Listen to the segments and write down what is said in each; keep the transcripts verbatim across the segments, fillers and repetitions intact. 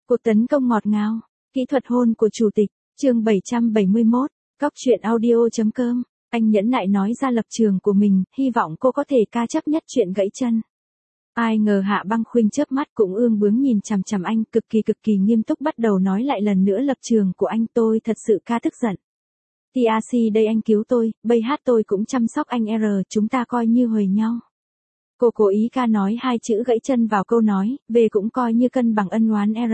Cuộc tấn công ngọt ngào, kỹ thuật hôn của chủ tịch, chương bảy trăm bảy mươi mốt, Cóc truyện audio chấm com. Anh nhẫn nại nói ra lập trường của mình, hy vọng cô có thể ca chấp nhất chuyện gãy chân. Ai ngờ Hạ Băng Khuynh chớp mắt cũng ương bướng nhìn chằm chằm anh, cực kỳ cực kỳ nghiêm túc bắt đầu nói lại lần nữa lập trường của anh. Tôi thật sự ca tức giận. tê rờ xê đây, anh cứu tôi, bây hát tôi cũng chăm sóc anh R, chúng ta coi như huề nhau. Cô cố ý ca nói hai chữ gãy chân vào câu nói, về cũng coi như cân bằng ân oán R.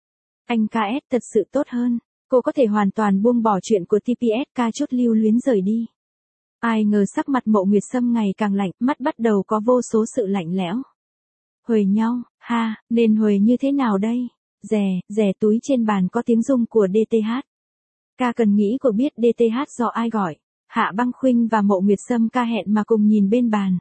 Anh ca ét thật sự tốt hơn, cô có thể hoàn toàn buông bỏ chuyện của tê pê ét, ca chút lưu luyến rời đi. Ai ngờ sắc mặt Mộ Nguyệt Sâm ngày càng lạnh, mắt bắt đầu có vô số sự lạnh lẽo. Huề nhau, ha, nên huề như thế nào đây? Rè, rè túi trên bàn có tiếng rung của đê tê hát. Ca cần nghĩ cô biết đê tê hát do ai gọi. Hạ Băng Khuynh và Mộ Nguyệt Sâm ca hẹn mà cùng nhìn bên bàn.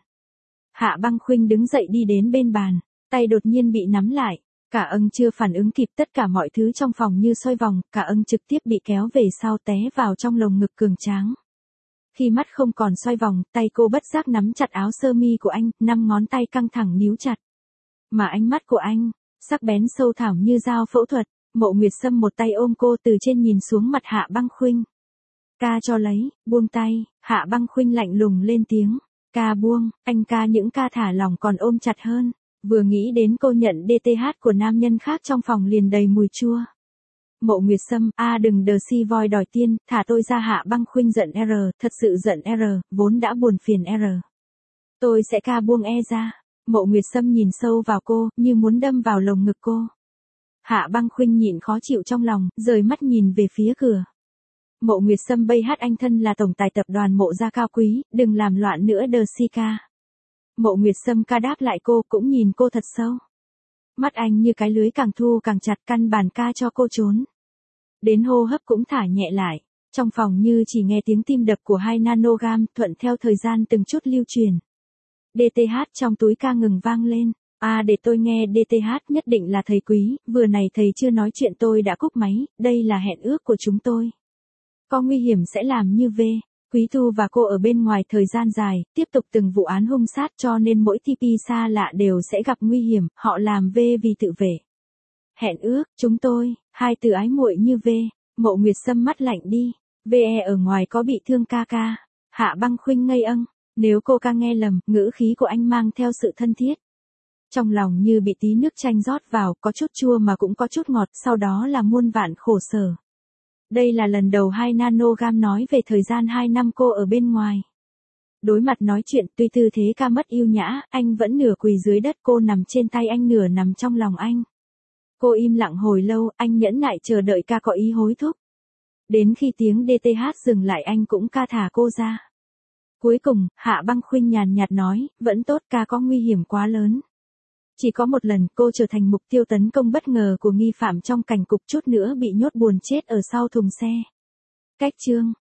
Hạ Băng Khuynh đứng dậy đi đến bên bàn, tay đột nhiên bị nắm lại. Cả ân chưa phản ứng kịp, tất cả mọi thứ trong phòng như xoay vòng, cả ân trực tiếp bị kéo về sau té vào trong lồng ngực cường tráng. Khi mắt không còn xoay vòng, tay cô bất giác nắm chặt áo sơ mi của anh, năm ngón tay căng thẳng níu chặt. Mà ánh mắt của anh, sắc bén sâu thẳm như dao phẫu thuật. Mộ Nguyệt Sâm một tay ôm cô từ trên nhìn xuống mặt Hạ Băng Khuynh. Ca cho lấy, buông tay, Hạ Băng Khuynh lạnh lùng lên tiếng. Ca buông, anh ca những ca thả lỏng còn ôm chặt hơn. Vừa nghĩ đến cô nhận đê tê hát của nam nhân khác trong phòng liền đầy mùi chua. Mộ Nguyệt Sâm, a à đừng đờ si voi đòi tiên, thả tôi ra. Hạ Băng Khuynh giận R, thật sự giận R, vốn đã buồn phiền R. Tôi sẽ ca buông e ra. Mộ Nguyệt Sâm nhìn sâu vào cô, như muốn đâm vào lồng ngực cô. Hạ Băng Khuynh nhịn khó chịu trong lòng, rời mắt nhìn về phía cửa. Mộ Nguyệt Sâm bây hát, anh thân là tổng tài tập đoàn Mộ gia cao quý, đừng làm loạn nữa đờ si ca. Mộ Nguyệt Sâm ca đáp lại cô, cũng nhìn cô thật sâu. Mắt anh như cái lưới càng thu càng chặt, căn bản ca cho cô trốn. Đến hô hấp cũng thả nhẹ lại. Trong phòng như chỉ nghe tiếng tim đập của hai nanogam, thuận theo thời gian từng chút lưu truyền. đê tê hát trong túi ca ngừng vang lên. À để tôi nghe. đê tê hát nhất định là thầy quý, vừa này thầy chưa nói chuyện tôi đã cúp máy, đây là hẹn ước của chúng tôi. Có nguy hiểm sẽ làm như V. Quý Thu và cô ở bên ngoài thời gian dài, tiếp tục từng vụ án hung sát, cho nên mỗi tê pê xa lạ đều sẽ gặp nguy hiểm, họ làm V vì tự vệ. Hẹn ước, chúng tôi, hai từ ái muội như V. Mộ Nguyệt Sâm mắt lạnh đi. Ve ở ngoài có bị thương ca ca. Hạ Băng Khuynh ngây âng. Nếu cô ca nghe lầm, ngữ khí của anh mang theo sự thân thiết. Trong lòng như bị tí nước chanh rót vào, có chút chua mà cũng có chút ngọt, sau đó là muôn vạn khổ sở. Đây là lần đầu hai nanogam nói về thời gian hai năm cô ở bên ngoài. Đối mặt nói chuyện, tuy tư thế ca mất yêu nhã, anh vẫn nửa quỳ dưới đất, cô nằm trên tay anh nửa nằm trong lòng anh. Cô im lặng hồi lâu, anh nhẫn nại chờ đợi ca có ý hối thúc. Đến khi tiếng đê tê hát dừng lại anh cũng ca thả cô ra. Cuối cùng, Hạ Băng Khuynh nhàn nhạt nói, vẫn tốt, ca có nguy hiểm quá lớn. Chỉ có một lần cô trở thành mục tiêu tấn công bất ngờ của nghi phạm trong cảnh cục, chút nữa bị nhốt buồn chết ở sau thùng xe. Cách chương